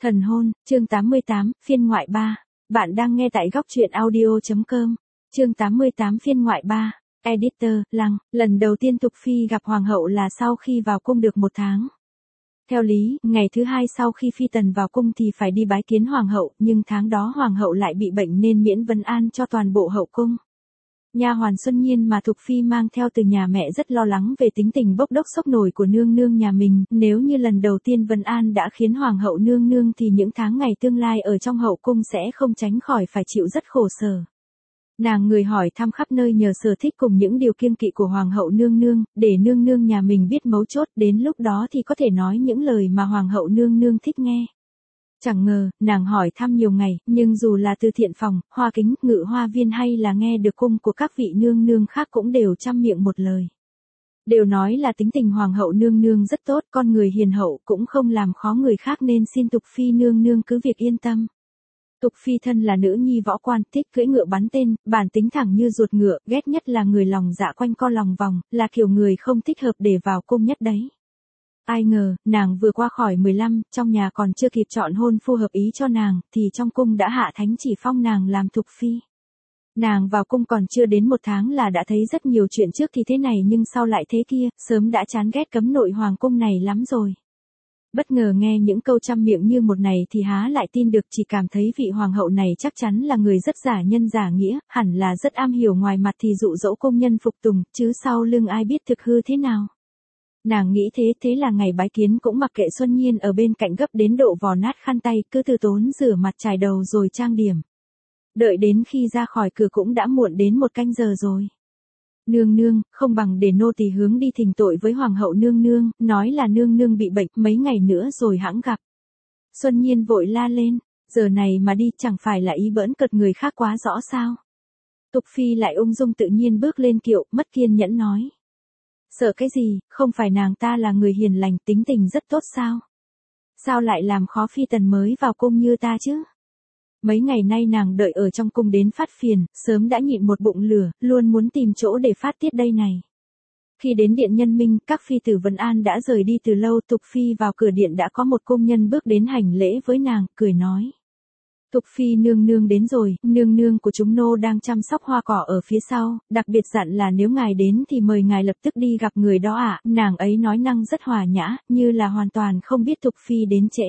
Thần hôn, chương 88, phiên ngoại 3. Bạn đang nghe tại góc truyện audio.com. Chương 88 phiên ngoại 3. Editor, Lăng, lần đầu tiên Tục Phi gặp Hoàng hậu là sau khi vào cung được 1 tháng. Theo lý, ngày thứ 2 sau khi Phi Tần vào cung thì phải đi bái kiến Hoàng hậu, nhưng tháng đó Hoàng hậu lại bị bệnh nên miễn vấn an cho toàn bộ hậu cung. Nha hoàn Xuân Nhiên mà Tục Phi mang theo từ nhà mẹ rất lo lắng về tính tình bốc đốc sốc nổi của nương nương nhà mình, nếu như lần đầu tiên vấn an đã khiến Hoàng hậu nương nương thì những tháng ngày tương lai ở trong hậu cung sẽ không tránh khỏi phải chịu rất khổ sở. Nàng người hỏi thăm khắp nơi nhờ sở thích cùng những điều kiêng kỵ của Hoàng hậu nương nương, để nương nương nhà mình biết mấu chốt, đến lúc đó thì có thể nói những lời mà Hoàng hậu nương nương thích nghe. Chẳng ngờ, nàng hỏi thăm nhiều ngày, nhưng dù là từ thiện phòng, hoa kính, ngự hoa viên hay là nghe được cung của các vị nương nương khác cũng đều trăm miệng một lời. Đều nói là tính tình Hoàng hậu nương nương rất tốt, con người hiền hậu cũng không làm khó người khác nên xin Tục Phi nương nương cứ việc yên tâm. Tục Phi thân là nữ nhi võ quan, thích cưỡi ngựa bắn tên, bản tính thẳng như ruột ngựa, ghét nhất là người lòng dạ quanh co lòng vòng, là kiểu người không thích hợp để vào cung nhất đấy. Ai ngờ, nàng vừa qua khỏi 15, trong nhà còn chưa kịp chọn hôn phu hợp ý cho nàng, thì trong cung đã hạ thánh chỉ phong nàng làm Tục Phi. Nàng vào cung còn chưa đến 1 tháng là đã thấy rất nhiều chuyện trước thì thế này nhưng sau lại thế kia, sớm đã chán ghét cấm nội hoàng cung này lắm rồi. Bất ngờ nghe những câu trăm miệng như một này thì há lại tin được, chỉ cảm thấy vị hoàng hậu này chắc chắn là người rất giả nhân giả nghĩa, hẳn là rất am hiểu, ngoài mặt thì dụ dỗ công nhân phục tùng, chứ sau lưng ai biết thực hư thế nào. Nàng nghĩ thế là ngày bái kiến cũng mặc kệ Xuân Nhiên ở bên cạnh gấp đến độ vò nát khăn tay, cứ từ tốn rửa mặt chải đầu rồi trang điểm. Đợi đến khi ra khỏi cửa cũng đã muộn đến 1 canh giờ rồi. Nương nương, không bằng để nô tỳ hướng đi thỉnh tội với Hoàng hậu nương nương, nói là nương nương bị bệnh, mấy ngày nữa rồi hẵng gặp. Xuân Nhiên vội la lên, giờ này mà đi chẳng phải là ý bỡn cợt người khác quá rõ sao. Tục Phi lại ung dung tự nhiên bước lên kiệu, mất kiên nhẫn nói. Sợ cái gì, không phải nàng ta là người hiền lành, tính tình rất tốt sao? Sao lại làm khó Phi Tần mới vào cung như ta chứ? Mấy ngày nay nàng đợi ở trong cung đến phát phiền, sớm đã nhịn một bụng lửa, luôn muốn tìm chỗ để phát tiết đây này. Khi đến điện Nhân Minh, các phi tử vấn an đã rời đi từ lâu. Tục Phi vào cửa điện đã có một công nhân bước đến hành lễ với nàng, cười nói. Tục Phi nương nương đến rồi, nương nương của chúng nô đang chăm sóc hoa cỏ ở phía sau, đặc biệt dặn là nếu ngài đến thì mời ngài lập tức đi gặp người đó ạ. Nàng ấy nói năng rất hòa nhã, như là hoàn toàn không biết Tục Phi đến trễ.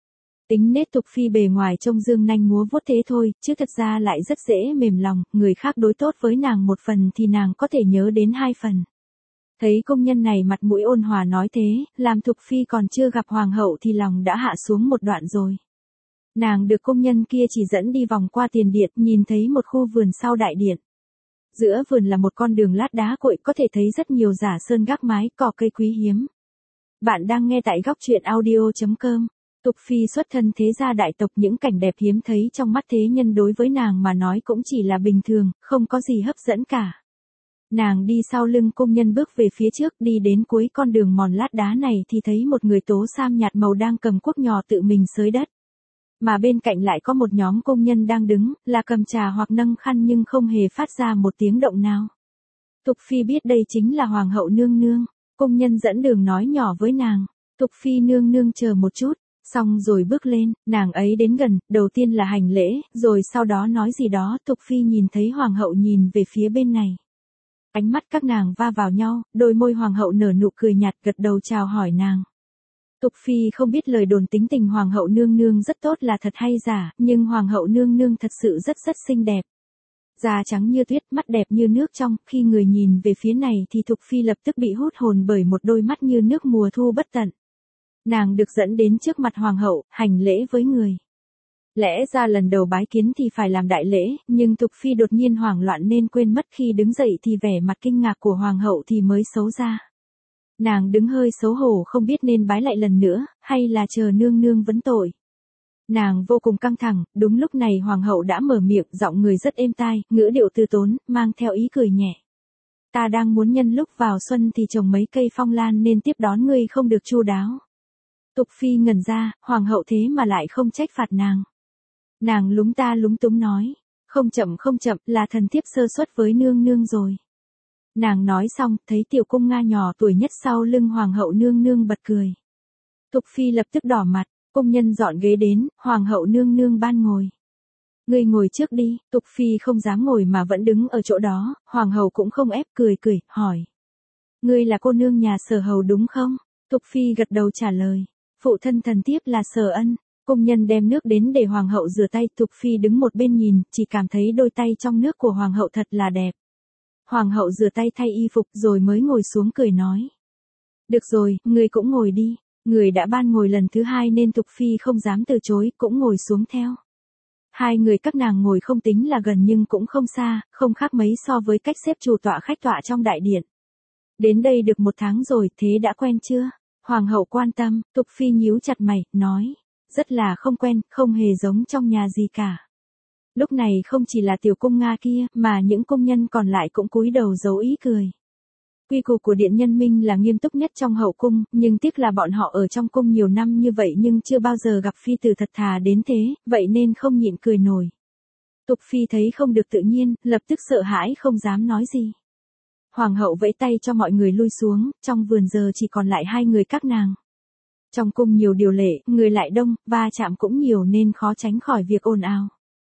Tính nết Tục Phi bề ngoài trông dương nanh múa vuốt thế thôi, chứ thật ra lại rất dễ mềm lòng, người khác đối tốt với nàng 1 phần thì nàng có thể nhớ đến 2 phần. Thấy công nhân này mặt mũi ôn hòa nói thế, làm Tục Phi còn chưa gặp Hoàng hậu thì lòng đã hạ xuống một đoạn rồi. Nàng được công nhân kia chỉ dẫn đi vòng qua tiền điện, nhìn thấy một khu vườn sau đại điện. Giữa vườn là một con đường lát đá cội, có thể thấy rất nhiều giả sơn gác mái, cỏ cây quý hiếm. Bạn đang nghe tại góc truyện audio.com. Tục Phi xuất thân thế gia đại tộc, những cảnh đẹp hiếm thấy trong mắt thế nhân đối với nàng mà nói cũng chỉ là bình thường, không có gì hấp dẫn cả. Nàng đi sau lưng công nhân bước về phía trước, đi đến cuối con đường mòn lát đá này thì thấy một người tố sam nhạt màu đang cầm cuốc nhò tự mình xới đất. Mà bên cạnh lại có một nhóm công nhân đang đứng, là cầm trà hoặc nâng khăn nhưng không hề phát ra một tiếng động nào. Tục Phi biết đây chính là Hoàng hậu nương nương, công nhân dẫn đường nói nhỏ với nàng. Tục Phi nương nương chờ một chút. Xong rồi bước lên, nàng ấy đến gần, đầu tiên là hành lễ, rồi sau đó nói gì đó. Tục Phi nhìn thấy Hoàng hậu nhìn về phía bên này. Ánh mắt các nàng va vào nhau, đôi môi Hoàng hậu nở nụ cười nhạt, gật đầu chào hỏi nàng. Tục Phi không biết lời đồn tính tình Hoàng hậu nương nương rất tốt là thật hay giả, nhưng Hoàng hậu nương nương thật sự rất xinh đẹp. Da trắng như tuyết, mắt đẹp như nước trong, khi người nhìn về phía này thì Tục Phi lập tức bị hút hồn bởi một đôi mắt như nước mùa thu bất tận. Nàng được dẫn đến trước mặt Hoàng hậu, hành lễ với người. Lẽ ra lần đầu bái kiến thì phải làm đại lễ, nhưng Tục Phi đột nhiên hoảng loạn nên quên mất, khi đứng dậy thì vẻ mặt kinh ngạc của Hoàng hậu thì mới xấu ra. Nàng đứng hơi xấu hổ không biết nên bái lại lần nữa, hay là chờ nương nương vấn tội. Nàng vô cùng căng thẳng, đúng lúc này Hoàng hậu đã mở miệng, giọng người rất êm tai, ngữ điệu từ tốn, mang theo ý cười nhẹ. Ta đang muốn nhân lúc vào xuân thì trồng mấy cây phong lan nên tiếp đón ngươi không được chu đáo. Tục Phi ngẩn ra, Hoàng hậu thế mà lại không trách phạt nàng. Nàng lúng ta lúng túng nói, không chậm, là thần thiếp sơ suất với nương nương rồi. Nàng nói xong, thấy tiểu cung Nga nhỏ tuổi nhất sau lưng Hoàng hậu nương nương bật cười. Tục Phi lập tức đỏ mặt, Công nhân dọn ghế đến, hoàng hậu nương nương ban ngồi. Ngươi ngồi trước đi, Tục Phi không dám ngồi mà vẫn đứng ở chỗ đó, hoàng hậu cũng không ép, cười cười, hỏi. Ngươi là cô nương nhà Sở hầu đúng không? Tục Phi gật đầu trả lời. Phụ thân thần thiếp là Sở Ân. Công nhân đem nước đến để hoàng hậu rửa tay, Tục Phi đứng một bên nhìn, chỉ cảm thấy đôi tay trong nước của hoàng hậu thật là đẹp. Hoàng hậu rửa tay thay y phục rồi mới ngồi xuống cười nói. Được rồi, ngươi cũng ngồi đi. Người đã ban ngồi lần thứ hai nên Tục Phi không dám từ chối, cũng ngồi xuống theo. Hai người các nàng ngồi không tính là gần nhưng cũng không xa, không khác mấy so với cách xếp chủ tọa khách tọa trong đại điện. Đến đây được 1 tháng rồi, thế đã quen chưa? Hoàng hậu quan tâm, Tục Phi nhíu chặt mày, nói. Rất là không quen, không hề giống trong nhà gì cả. Lúc này không chỉ là tiểu cung Nga kia, mà những công nhân còn lại cũng cúi đầu giấu ý cười. Quy củ của Điện Nhân Minh là nghiêm túc nhất trong hậu cung, nhưng tiếc là bọn họ ở trong cung nhiều năm như vậy nhưng chưa bao giờ gặp phi tử thật thà đến thế, vậy nên không nhịn cười nổi. Tục Phi thấy không được tự nhiên, lập tức sợ hãi không dám nói gì. Hoàng hậu vẫy tay cho mọi người lui xuống, trong vườn giờ chỉ còn lại 2 người các nàng. Trong cung nhiều điều lệ, người lại đông, va chạm cũng nhiều nên khó tránh khỏi việc ồn ào.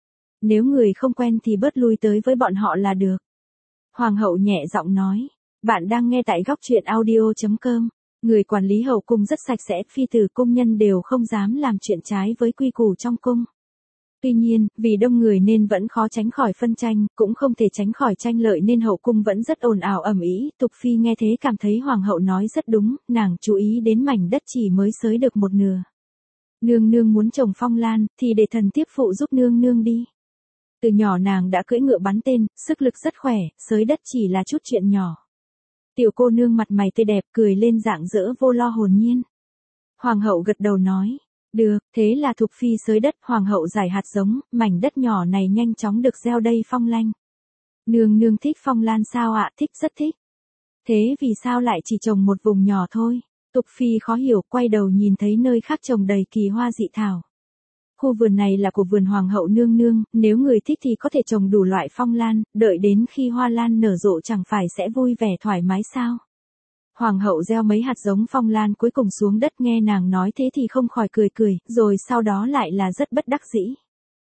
Nếu người không quen thì bớt lui tới với bọn họ là được. Hoàng hậu nhẹ giọng nói. Bạn đang nghe tại góc truyện audio.com. Người quản lý hậu cung rất sạch sẽ, phi tử cung nhân đều không dám làm chuyện trái với quy củ trong cung. Tuy nhiên, vì đông người nên vẫn khó tránh khỏi phân tranh, cũng không thể tránh khỏi tranh lợi nên hậu cung vẫn rất ồn ào ầm ĩ. Tục Phi nghe thế cảm thấy hoàng hậu nói rất đúng, nàng chú ý đến mảnh đất chỉ mới xới được 1/2. Nương nương muốn trồng phong lan, thì để thần tiếp phụ giúp nương nương đi. Từ nhỏ nàng đã cưỡi ngựa bắn tên, sức lực rất khỏe, xới đất chỉ là chút chuyện nhỏ. Tiểu cô nương mặt mày tươi đẹp cười lên rạng rỡ vô lo hồn nhiên. Hoàng hậu gật đầu nói. Được, thế là Thục Phi xới đất, hoàng hậu giải hạt giống, mảnh đất nhỏ này nhanh chóng được gieo đầy phong lanh. Nương nương thích phong lan sao ạ? Thích, rất thích. Thế vì sao lại chỉ trồng một vùng nhỏ thôi? Tục Phi khó hiểu, quay đầu nhìn thấy nơi khác trồng đầy kỳ hoa dị thảo. Khu vườn này là của vườn hoàng hậu nương nương, nếu người thích thì có thể trồng đủ loại phong lan, đợi đến khi hoa lan nở rộ chẳng phải sẽ vui vẻ thoải mái sao? Hoàng hậu gieo mấy hạt giống phong lan cuối cùng xuống đất, nghe nàng nói thế thì không khỏi cười cười, rồi sau đó lại là rất bất đắc dĩ.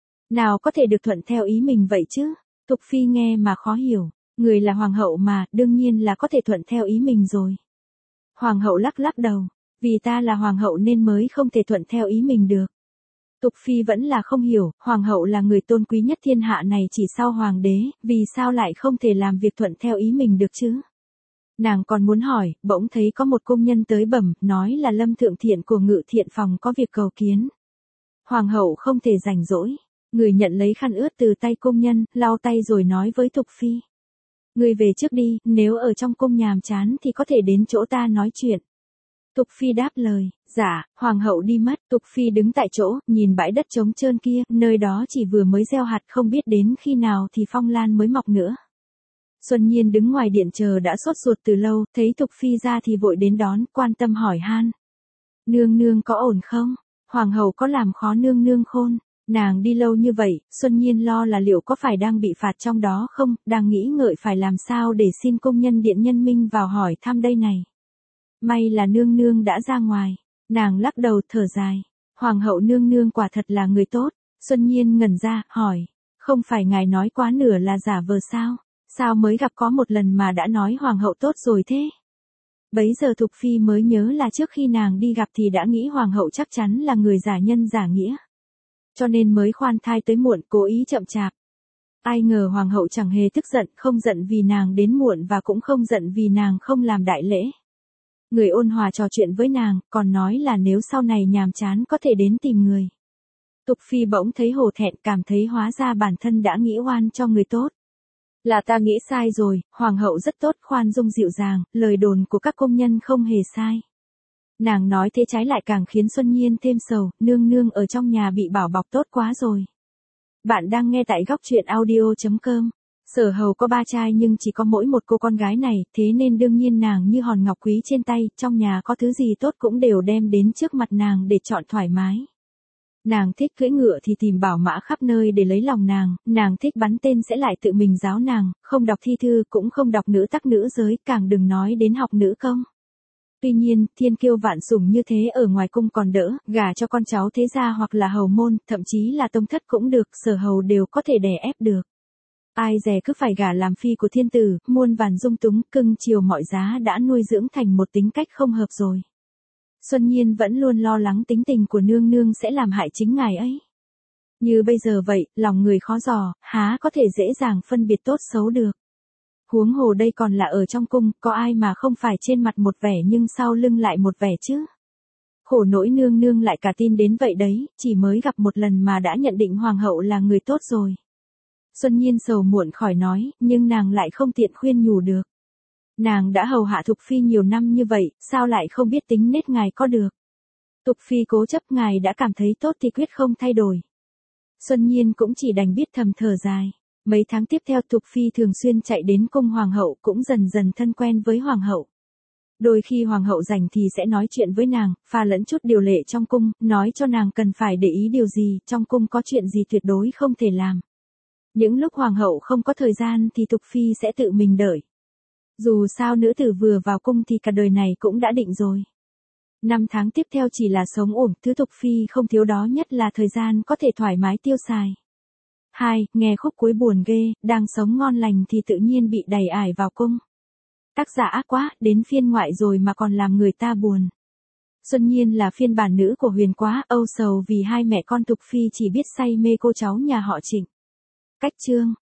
Nào có thể được thuận theo ý mình vậy chứ? Tục Phi nghe mà khó hiểu, người là hoàng hậu mà, đương nhiên là có thể thuận theo ý mình rồi. Hoàng hậu lắc lắc đầu, vì ta là hoàng hậu nên mới không thể thuận theo ý mình được. Tục Phi vẫn là không hiểu, hoàng hậu là người tôn quý nhất thiên hạ này chỉ sau hoàng đế, vì sao lại không thể làm việc thuận theo ý mình được chứ? Nàng còn muốn hỏi, bỗng thấy có một công nhân tới bẩm, nói là Lâm Thượng Thiện của Ngự Thiện phòng có việc cầu kiến. Hoàng hậu không thể rảnh rỗi, người nhận lấy khăn ướt từ tay công nhân, lau tay rồi nói với Tục Phi. Người về trước đi, nếu ở trong cung nhàm chán thì có thể đến chỗ ta nói chuyện. Tục Phi đáp lời, dạ, hoàng hậu đi mất, Tục Phi đứng tại chỗ, nhìn bãi đất trống trơn kia, nơi đó chỉ vừa mới gieo hạt không biết đến khi nào thì phong lan mới mọc nữa. Xuân Nhiên đứng ngoài điện chờ đã sốt ruột từ lâu, thấy Tục Phi ra thì vội đến đón, quan tâm hỏi han. Nương nương có ổn không? Hoàng hậu có làm khó nương nương khôn? Nàng đi lâu như vậy, Xuân Nhiên lo là liệu có phải đang bị phạt trong đó không, đang nghĩ ngợi phải làm sao để xin công nhân Điện Nhân Minh vào hỏi thăm đây này. May là nương nương đã ra ngoài, nàng lắc đầu thở dài. Hoàng hậu nương nương quả thật là người tốt. Xuân Nhiên ngẩn ra, hỏi, không phải ngài nói quá nửa là giả vờ sao? Sao mới gặp có một lần mà đã nói hoàng hậu tốt rồi thế? Bấy giờ Thục Phi mới nhớ là trước khi nàng đi gặp thì đã nghĩ hoàng hậu chắc chắn là người giả nhân giả nghĩa. Cho nên mới khoan thai tới muộn, cố ý chậm chạp. Ai ngờ hoàng hậu chẳng hề tức giận, không giận vì nàng đến muộn và cũng không giận vì nàng không làm đại lễ. Người ôn hòa trò chuyện với nàng, còn nói là nếu sau này nhàm chán có thể đến tìm người. Tục Phi bỗng thấy hổ thẹn, cảm thấy hóa ra bản thân đã nghĩ oan cho người tốt. Là ta nghĩ sai rồi, hoàng hậu rất tốt, khoan dung dịu dàng, lời đồn của các công nhân không hề sai. Nàng nói thế trái lại càng khiến Xuân Nhiên thêm sầu, nương nương ở trong nhà bị bảo bọc tốt quá rồi. Bạn đang nghe tại góc truyện audio.com. Sở hầu có 3 trai nhưng chỉ có mỗi một cô con gái này, thế nên đương nhiên nàng như hòn ngọc quý trên tay, trong nhà có thứ gì tốt cũng đều đem đến trước mặt nàng để chọn thoải mái. Nàng thích cưỡi ngựa thì tìm bảo mã khắp nơi để lấy lòng nàng thích bắn tên sẽ lại tự mình giáo nàng, không đọc thi thư cũng không đọc nữ tắc nữ giới, càng đừng nói đến học nữ công. Tuy nhiên, thiên kiêu vạn sủng như thế ở ngoài cung còn đỡ, gả cho con cháu thế gia hoặc là hầu môn, thậm chí là tông thất cũng được, sở hầu đều có thể đè ép được. Ai dè cứ phải gả làm phi của thiên tử, muôn vàn dung túng, cưng chiều mọi giá đã nuôi dưỡng thành một tính cách không hợp rồi. Xuân Nhiên vẫn luôn lo lắng tính tình của nương nương sẽ làm hại chính ngài ấy. Như bây giờ vậy, lòng người khó dò, há có thể dễ dàng phân biệt tốt xấu được. Huống hồ đây còn là ở trong cung, có ai mà không phải trên mặt một vẻ nhưng sau lưng lại một vẻ chứ. Khổ nỗi nương nương lại cả tin đến vậy đấy, chỉ mới gặp một lần mà đã nhận định hoàng hậu là người tốt rồi. Xuân Nhiên sầu muộn khỏi nói, nhưng nàng lại không tiện khuyên nhủ được. Nàng đã hầu hạ Thục Phi nhiều năm như vậy, sao lại không biết tính nết ngài có được. Thục Phi cố chấp ngài đã cảm thấy tốt thì quyết không thay đổi. Xuân Nhiên cũng chỉ đành biết thầm thở dài. Mấy tháng tiếp theo Thục Phi thường xuyên chạy đến cung hoàng hậu cũng dần dần thân quen với hoàng hậu. Đôi khi hoàng hậu rảnh thì sẽ nói chuyện với nàng, pha lẫn chút điều lệ trong cung, nói cho nàng cần phải để ý điều gì, trong cung có chuyện gì tuyệt đối không thể làm. Những lúc hoàng hậu không có thời gian thì Thục Phi sẽ tự mình đợi. Dù sao nữ tử vừa vào cung thì cả đời này cũng đã định rồi. 5 tháng tiếp theo chỉ là sống ổn, thứ Thục Phi không thiếu đó nhất là thời gian có thể thoải mái tiêu xài. 2. Nghe khúc cuối buồn ghê, đang sống ngon lành thì tự nhiên bị đẩy ải vào cung. Tác giả ác quá, đến phiên ngoại rồi mà còn làm người ta buồn. Xuân Nhiên là phiên bản nữ của Huyền Quá, âu sầu vì hai mẹ con Thục Phi chỉ biết say mê cô cháu nhà họ Trịnh. Cách chương